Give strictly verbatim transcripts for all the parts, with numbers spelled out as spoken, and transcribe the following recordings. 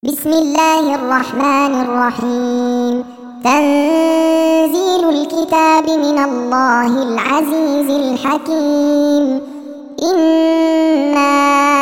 بسم الله الرحمن الرحيم. تنزيل الكتاب من الله العزيز الحكيم. إنا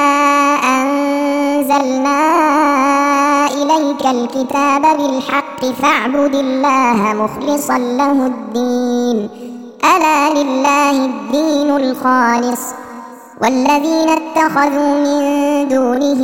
أنزلنا إليك الكتاب بالحق فاعبد الله مخلصا له الدين، ألا لله الدين الخالص، والذين اتخذوا من دونه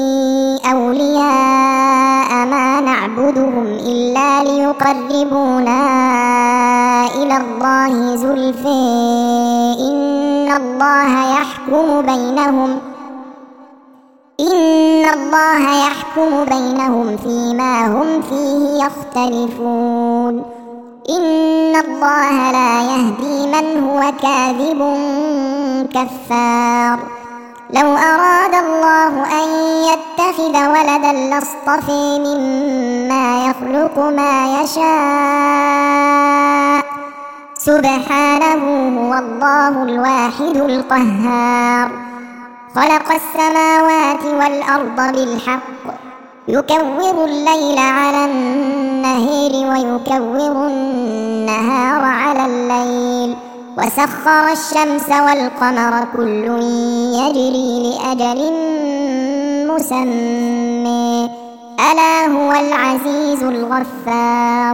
أولياء ما نعبدهم إلا ليقربونا إلى الله زلفى إن الله يحكم بينهم إن الله يحكم بينهم فيما هم فيه يختلفون. إن الله لا يهدي من هو كاذب كفار. لو أراد الله أن يتخذ ولدا لاصطفى مما يخلق ما يشاء، سبحانه هو الله الواحد القهار. خلق السماوات والأرض بالحق، يكور الليل على النهار ويكور النهار على الليل، وسخر الشمس والقمر كل يجري لأجل مسمى، ألا هو العزيز الغفار.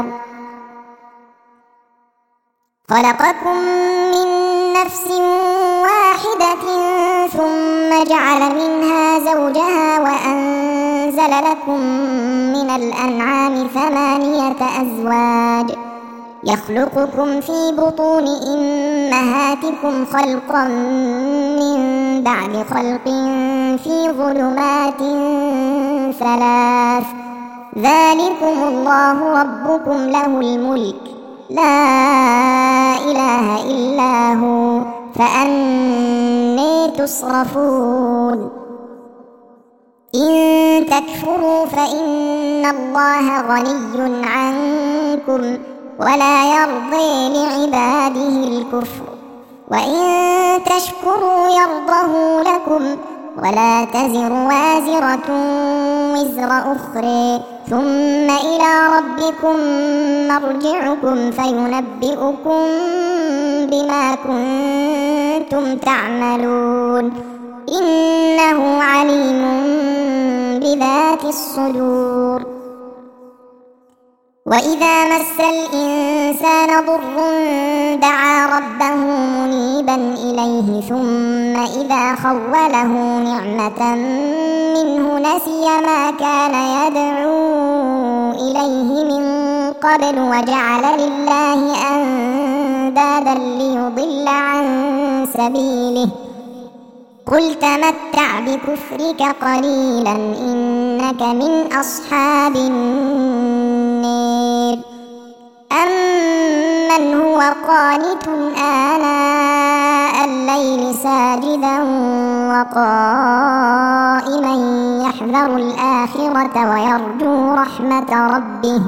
خلقكم من نفس واحدة ثم جعل منها زوجها وأنزل لكم من الأنعام ثمانية أزواج، يخلقكم في بطون أمهاتكم خلقا من بعد خلق في ظلمات ثلاث، ذلكم الله ربكم له الملك لا إله إلا هو، فأني تصرفون. إن تكفروا فإن الله غني عنكم ولا يرضي لعباده الكفر، وإن تشكروا يرضه لكم، ولا تزر وازرة وزر أخرى، ثم إلى ربكم مرجعكم فينبئكم بما كنتم تعملون، إنه عليم بذات الصدور. وإذا مس الإنسان ضر دعا ربه منيبا إليه، ثم إذا خوله نعمة منه نسي ما كان يدعو إليه من قبل وجعل لله أندادا ليضل عن سبيله. قل تمتع بكفرك قليلا إنك من أصحاب النار. أمن هو قانت آناء الليل ساجدا وقائما يحذر الآخرة ويرجو رحمة ربه،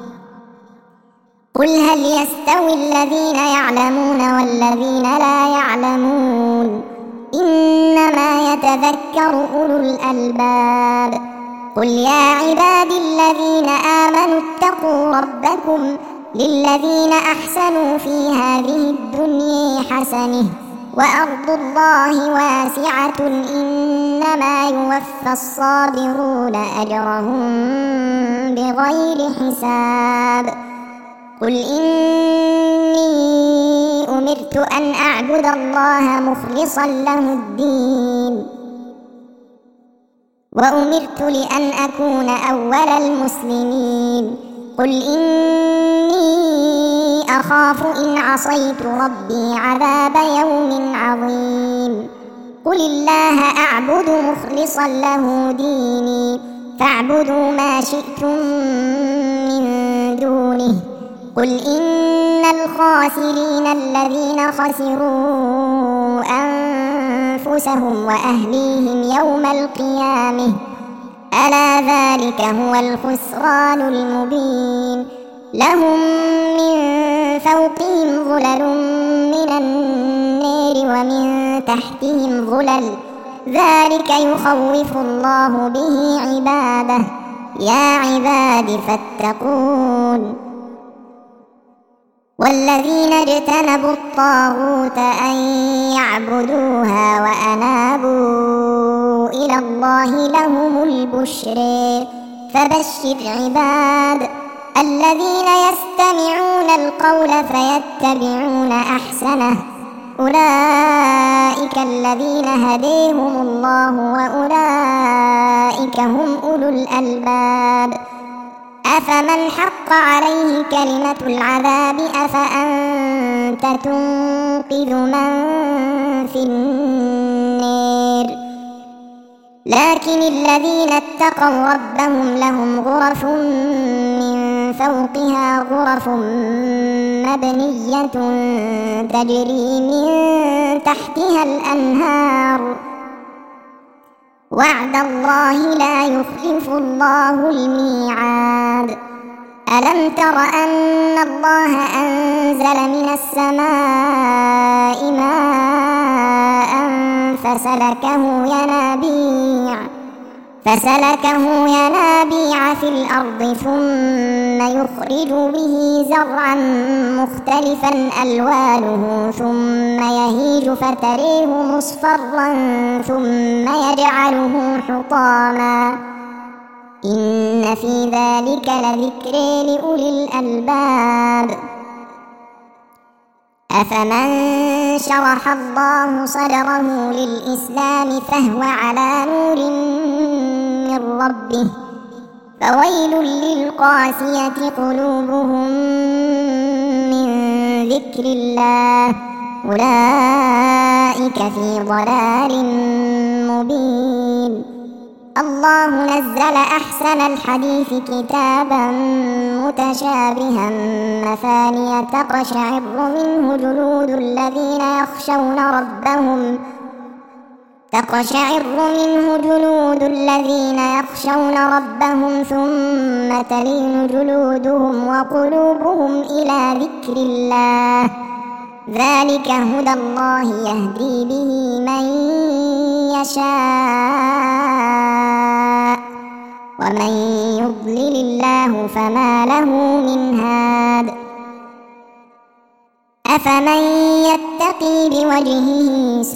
قل هل يستوي الذين يعلمون والذين لا يعلمون، إنما يتذكر أولو الألباب. قل يا عبادي الذين آمنوا اتقوا ربكم للذين أحسنوا في هذه الدنيا حسنة وأرض الله واسعة إنما يوفى الصابرون أجرهم بغير حساب. قل إني أمرت أن أعبد الله مخلصا له الدين، وأمرت لأن أكون أول المسلمين. قل إني أخاف إن عصيت ربي عذاب يوم عظيم. قل الله أعبد مخلصا له ديني، فاعبدوا ما شئتم من دونه. قل إن الخاسرين الذين خسروا أنفسهم وأهليهم يوم القيامة، ألا ذلك هو الخسران المبين. لهم من فوقهم ظلل من النار ومن تحتهم ظلل، ذلك يخوف الله به عباده، يا عباد فاتقون والذين اجتنبوا الطاغوت أن يعبدوها وأنابوا إلى الله لهم البشر فبشر عباد الذين يستمعون القول فيتبعون أحسنه أولئك الذين هديهم الله وأولئك هم أولو الألباب أفمن حق عليه كلمة العذاب أفأنت تنقذ من في النار لكن الذين اتقوا ربهم لهم غرف من فوقها غرف مبنية تجري من تحتها الأنهار وعد الله لا يخلف الله الميعاد ألم تر أن الله أنزل من السماء ماء فسلكه ينابيع فسلكه ينابيع في الأرض ثم يخرج به زرعا مختلفا ألوانه ثم يهيج فتريه مصفرا ثم يجعله حطاما إن في ذلك لذكر لأولي الألباب أفمن شرح الله صدره للإسلام فهو على نور من ربه فويل للقاسية قلوبهم من ذكر الله أولئك في ضلال مبين الله نزل أحسن الحديث كتابا متشابها مثانية تقشعر منه جلود الذين يخشون ربهم تقشعر منه جلود الذين يخشون ربهم ثم تلين جلودهم وقلوبهم إلى ذكر الله ذلك هدى الله يهدي به من يشاء ومن يضلل الله فما له من هاد أفمن يتقي بوجهه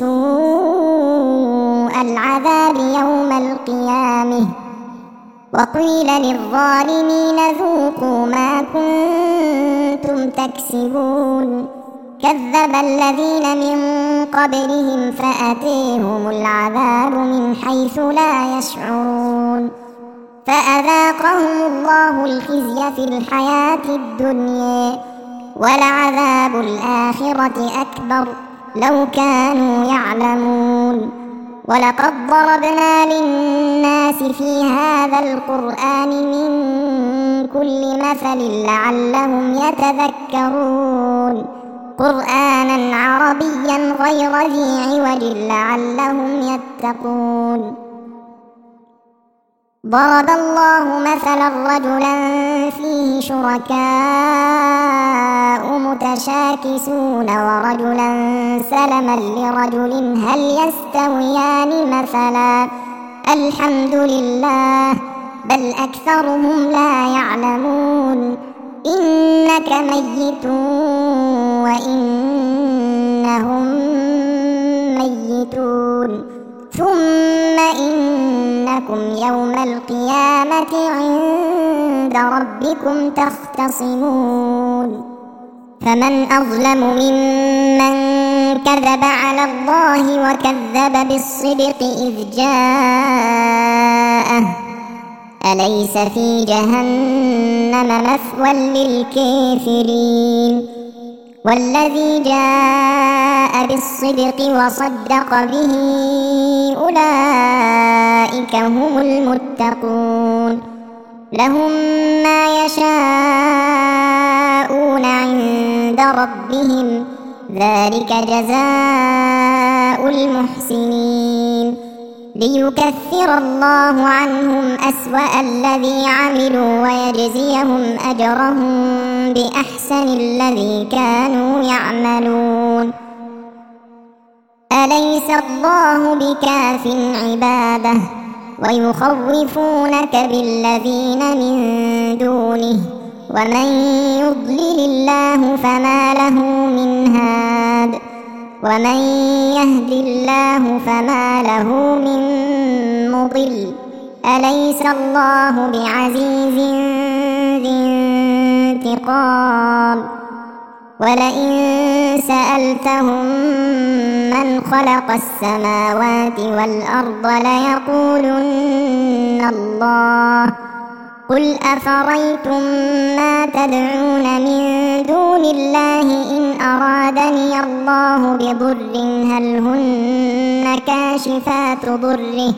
سوء العذاب يوم القيامة وقيل للظالمين ذوقوا ما كنتم تكسبون كذب الذين من قبلهم فأتيهم العذاب من حيث لا يشعرون فأذاقهم الله الخزي في الحياة الدنيا ولعذاب الآخرة أكبر لو كانوا يعلمون ولقد ضربنا للناس في هذا القرآن من كل مثل لعلهم يتذكرون قرآنا عربيا غير ذي عوج لعلهم يتقون ضرب الله مثلا رجلا فيه شركاء متشاكسون ورجلا سلما لرجل هل يستويان مثلا الحمد لله بل أكثرهم لا يعلمون إنك ميت وإنهم ميتون ثم إنكم يوم القيامة عند ربكم تختصمون فمن أظلم ممن كذب على الله وكذب بالصدق إذ جاءه أليس في جهنم مثوى للكافرين والذي جاء بالصدق وصدق به أولئك هم المتقون لهم ما يشاءون عند ربهم ذلك جزاء المحسنين ليكفر الله عنهم أسوأ الذي عملوا ويجزيهم أجرهم بأحسن الذي كانوا يعملون أليس الله بكاف عباده ويخوفونك بالذين من دونه ومن يضلل الله فما له من هاد ومن يهد الله فما له من مضل أليس الله بعزيز ذي انتقام ولئن سألتهم من خلق السماوات والأرض ليقولن الله قل أفريتم ما تدعون من دون الله إن أرادني الله بضر هل هن كاشفات ضره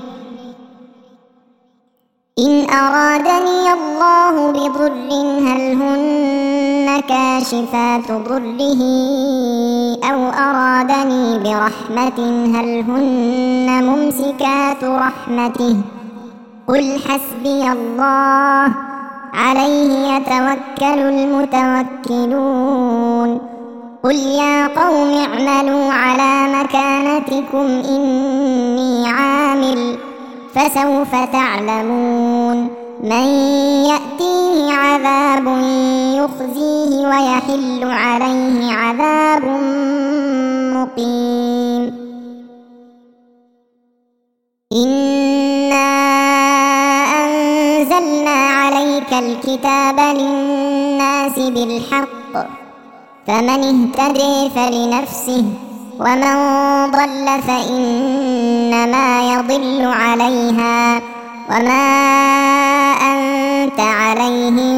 إن أرادني الله بضر هل هن كاشفات ضره أو أرادني برحمة هل هن ممسكات رحمته قل حسبي الله عليه يتوكل المتوكلون قل يا قوم اعملوا على مكانتكم إني عامل فسوف تعلمون من يأتيه عذاب يخزيه ويحل عليه عذاب مقيم إنا أنزلنا عليك الكتاب للناس بالحق فمن اهتدي فلنفسه ومن ضل فإنما يضل عليها وما أنت عليهم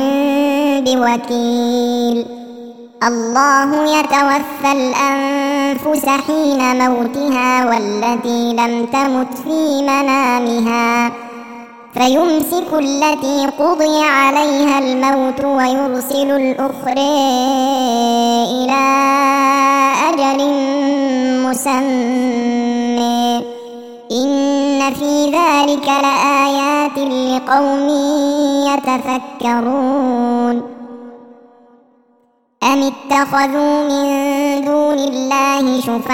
بوكيل الله يتوفى الأنفس حين موتها والتي لم تمت في منامها فيمسك التي قضي عليها الموت ويرسل الأخرى إلى أجل مسمى إن في ذلك لآيات لقوم يتفكرون أم اتخذوا من دون الله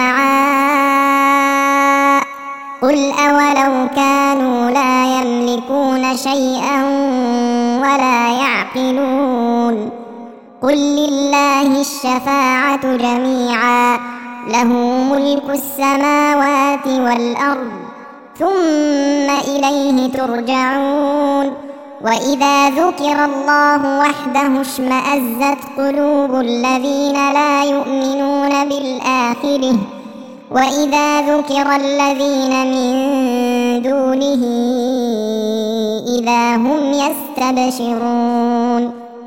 شفعاء قل أولو كانوا لا يملكون شيئا ولا يعقلون قل لله الشفاعة جميعا له ملك السماوات والأرض ثم إليه ترجعون وإذا ذكر الله وحده اشمأزت قلوب الذين لا يؤمنون بالآخرة وإذا ذكر الذين من دونه إذا هم يستبشرون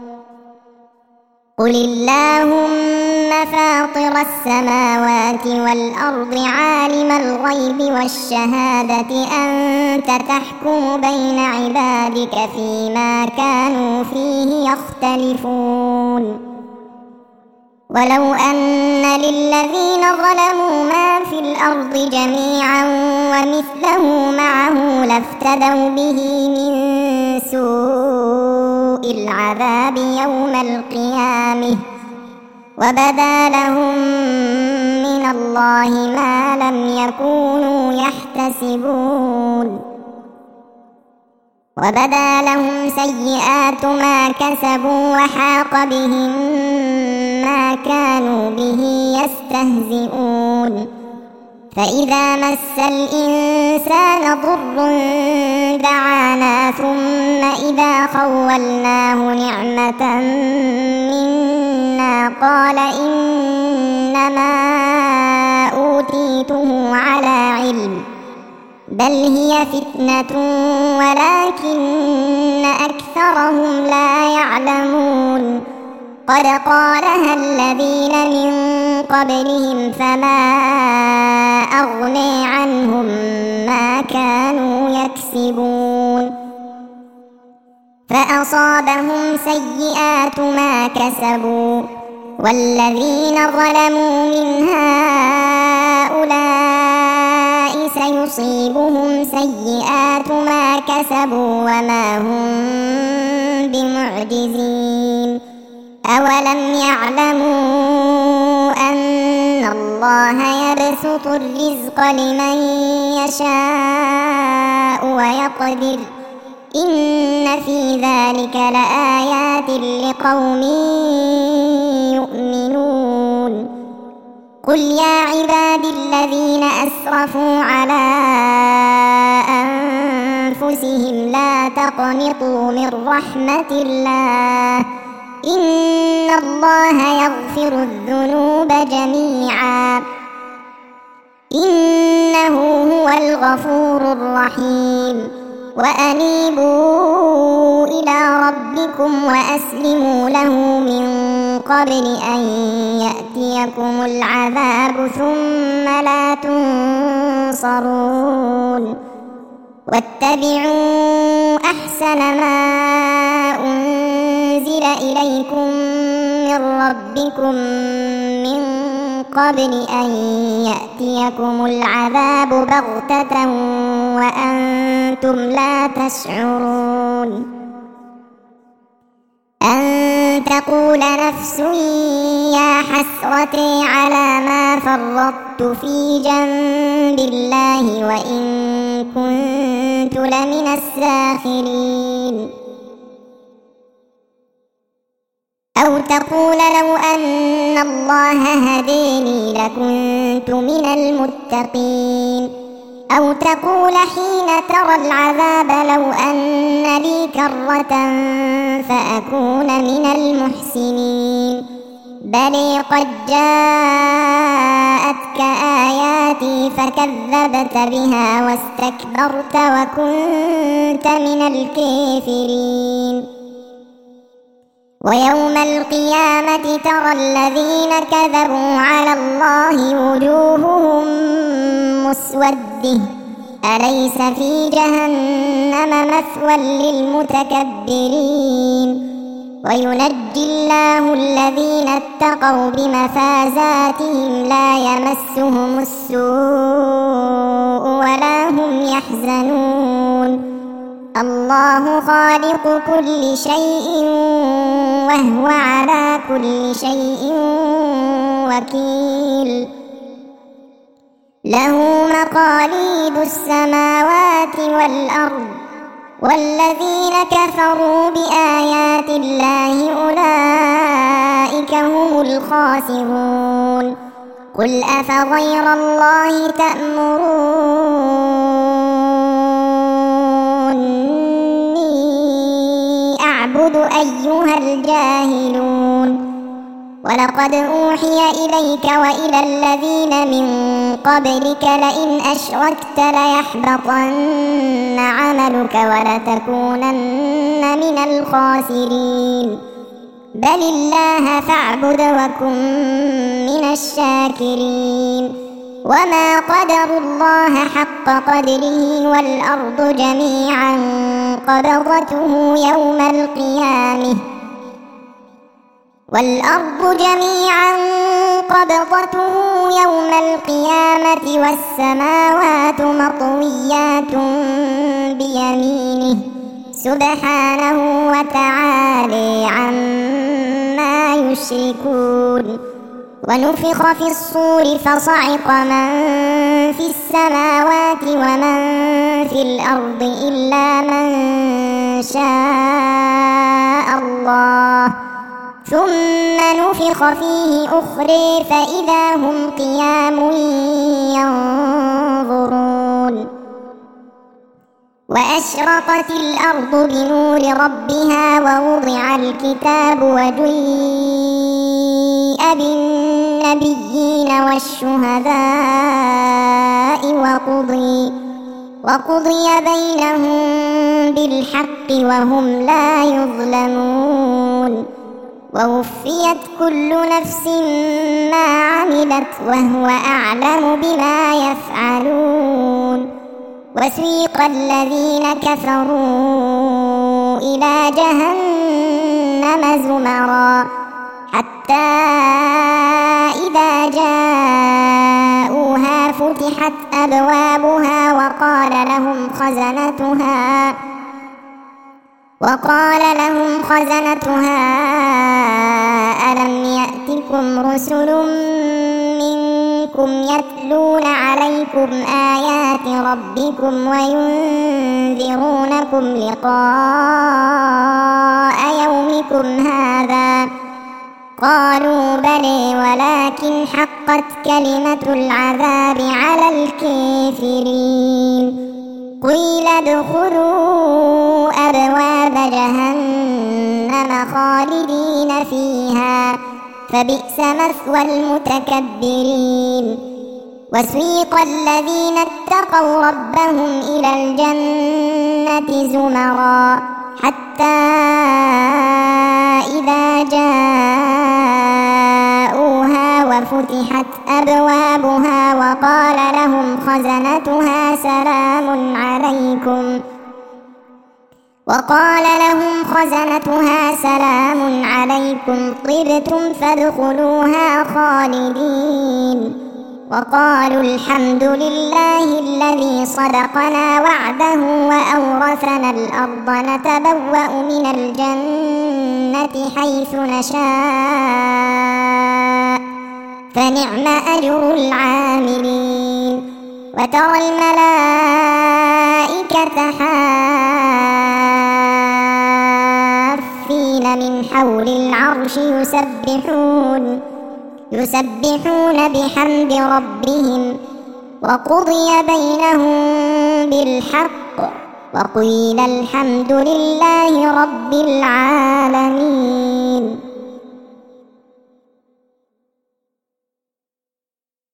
قل اللهم فاطر السماوات والأرض عالم الغيب والشهادة أنت تحكم بين عبادك فيما كانوا فيه يختلفون ولو أن للذين ظلموا ما في الأرض جميعا ومثله معه لافتدوا به من سوء العذاب يوم القيامة وبدا لهم من الله ما لم يكونوا يحتسبون وبدا لهم سيئات ما كسبوا وحاق بهم ما كانوا به يستهزئون فإذا مس الإنسان ضر دعانا ثم إذا خولناه نعمة منا قال إنما أوتيته على علم بل هي فتنة ولكن أكثرهم لا يعلمون قد قالها الذين من قبلهم فما أغني عنهم ما كانوا يكسبون فأصابهم سيئات ما كسبوا والذين ظلموا من هؤلاء سيصيبهم سيئات ما كسبوا وما هم بمعجزين أولم يعلموا أن الله يبسط ويبسط الرزق لمن يشاء ويقدر إن في ذلك لآيات لقوم يؤمنون قل يا عبادي الذين أسرفوا على أنفسهم لا تقنطوا من رحمة الله إن الله يغفر الذنوب جميعا إنه هو الغفور الرحيم وأنيبوا إلى ربكم وأسلموا له من قبل أن يأتيكم العذاب ثم لا تنصرون واتبعوا أحسن ما أنزل إليكم من ربكم من قبل أن يأتيكم العذاب بغتة وأنتم لا تشعرون أن تقول نفس يا حسرتي على ما فرطت في جنب الله وإن كنت لمن الساخرين أو تقول لو أن الله هديني لكنت من المتقين أو تقول حين ترى العذاب لو أن لي كرة فأكون من المحسنين بل قد جاءتك آياتي فكذبت بها واستكبرت وكنت من الكافرين ويوم القيامة ترى الذين كذبوا على الله وجوههم مسودة أليس في جهنم مثوى للمتكبرين وينجي الله الذين اتقوا بمفازاتهم لا يمسهم السوء ولا هم يحزنون الله خالق كل شيء وهو على كل شيء وكيل له مقاليد السماوات والأرض والذين كفروا بآيات الله أولئك هم الخاسرون قل أفغير الله تأمروني أعبد أيها الجاهلون ولقد أوحي إليك وإلى الذين من قبلك لئن أشركت ليحبطن عملك ولتكونن من الخاسرين بل الله فاعبد وكن من الشاكرين وما قدروا الله حق قدره والأرض جميعا قبضته يوم القيامة والأرض جميعا قبضته يوم القيامة والسماوات مطويات بيمينه سبحانه وتعالى عما يشركون ونفخ في الصور فصعق من في السماوات ومن في الأرض إلا من شاء الله ثم نفخ فيه أخرى فإذا هم قيام ينظرون وأشرقت الأرض بنور ربها ووضع الكتاب وجيء بالنبيين والشهداء وقضي وقضي بينهم بالحق وهم لا يظلمون ووفيت كل نفس ما عملت وهو أعلم بما يفعلون وسيق الذين كفروا إلى جهنم زمرا حتى إذا جاءوها فتحت أبوابها وقال لهم خزنتها وقال لهم خزنتها ألم يأتكم رسل منكم فيكم يتلون عليكم آيات ربكم وينذرونكم لقاء يومكم هذا قالوا بلى ولكن حقت كلمة العذاب على الكافرين قيل ادخلوا أبواب جهنم خالدين فيها فبئس مثوى المتكبرين وسيق الذين اتقوا ربهم إلى الجنة زمرا حتى إذا جاءوها وفتحت أبوابها وقال لهم خزنتها سلام عليكم وقال لهم خزنتها سلام عليكم طبتم فادخلوها خالدين وقالوا الحمد لله الذي صدقنا وعده وأورثنا الأرض نتبوأ من الجنة حيث نشاء فنعم أجر العاملين وترى الملائكة حافين من حول العرش يسبحون يسبحون بحمد ربهم وقضي بينهم بالحق وقيل الحمد لله رب العالمين.